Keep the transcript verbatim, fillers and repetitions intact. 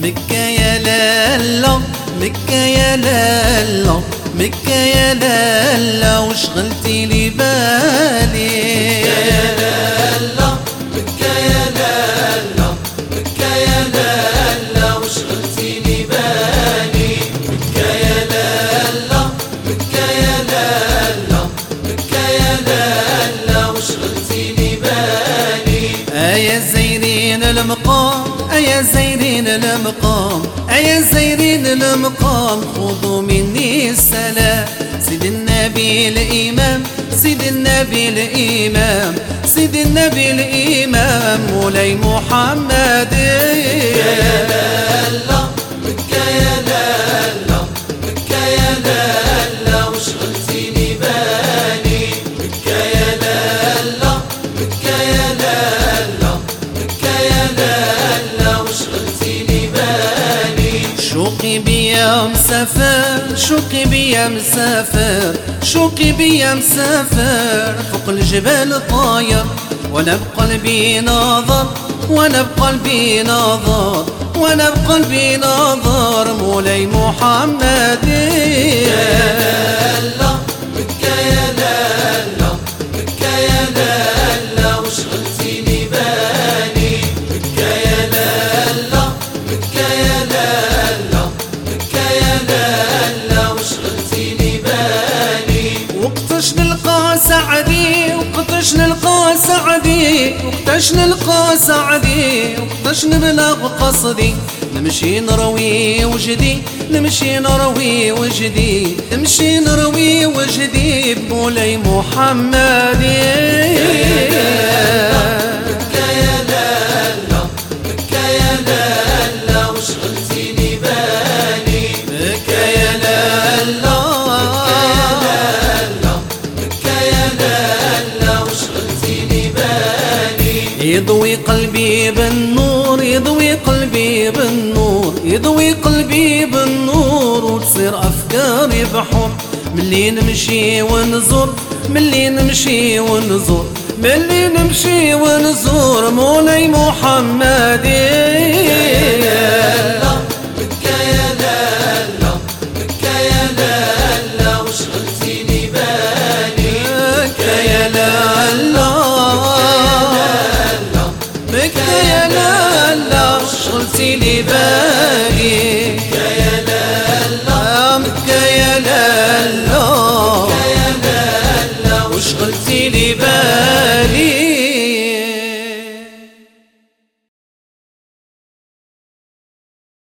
مكة يا لالا مكة يا لالا مكة يا لالا وشغلتي لي بالي. مكة يا لالا مكة يا لالا مكة يا لالا وشغلتي لي بالي. مكة يا لالا مكة يا لالا مكة يا لالا وشغلتي لي بالي. أيا زيرين المقام أيا زيرين المقام أيا زيرين المقام خذوا مني السلام. سيد النبي الإمام سيد النبي الإمام سيد النبي الإمام مولاي محمد. مكة يا لالا مكة يا لالا مكة يا لالا وشغلتي لي بالي. مكة يا لالا مكة يا لالا مكة يا لالا وشغلتي لي بالي. شوقي بيا مسافر شوقي بيا مسافر شوقي بيا مسافر فوق الجبال طاير وانا بقلبي ناظر وانا بقلبي ناظر وانا بقلبي ناظر مولاي محمد. مكة يا لالا مكة يا لالا مكة يا لالا وشغلتي لي بالي. مكة يا لالا مكة يا لالا مكة يا لالا وشغلتي لي بالي. وقتاش نلقى سعدي وقتاش نلقى سعدي وقتاش نلقى سعدي وقتاش نبلغ قصدي. نمشي نروي وجدي نمشي نروي وجدي نمشي نروي وجدي بمولاي محمد. مكة يا لالا مكة يا لالا وشغلتي لي بالي. مكة يا لالا مكة يا لالا وشغلتي لي بالي. يضوي قلبي بالنور يضوي قلبي بالنور يضوي قلبي بالنور وتصير أفكاري بحر. ملي نمشي ونزور ملي نمشي ونزور ملي نمشي ونزور مولاي محمد. مكة يا لالا مكة يا لالا وشغلتي لي بالي. مكة يا لالا مكة يا لالا وشغلتي لي بالي. مكة يا لالا مكة يا لالا مكة يا لالا وشغلتي لي بالي.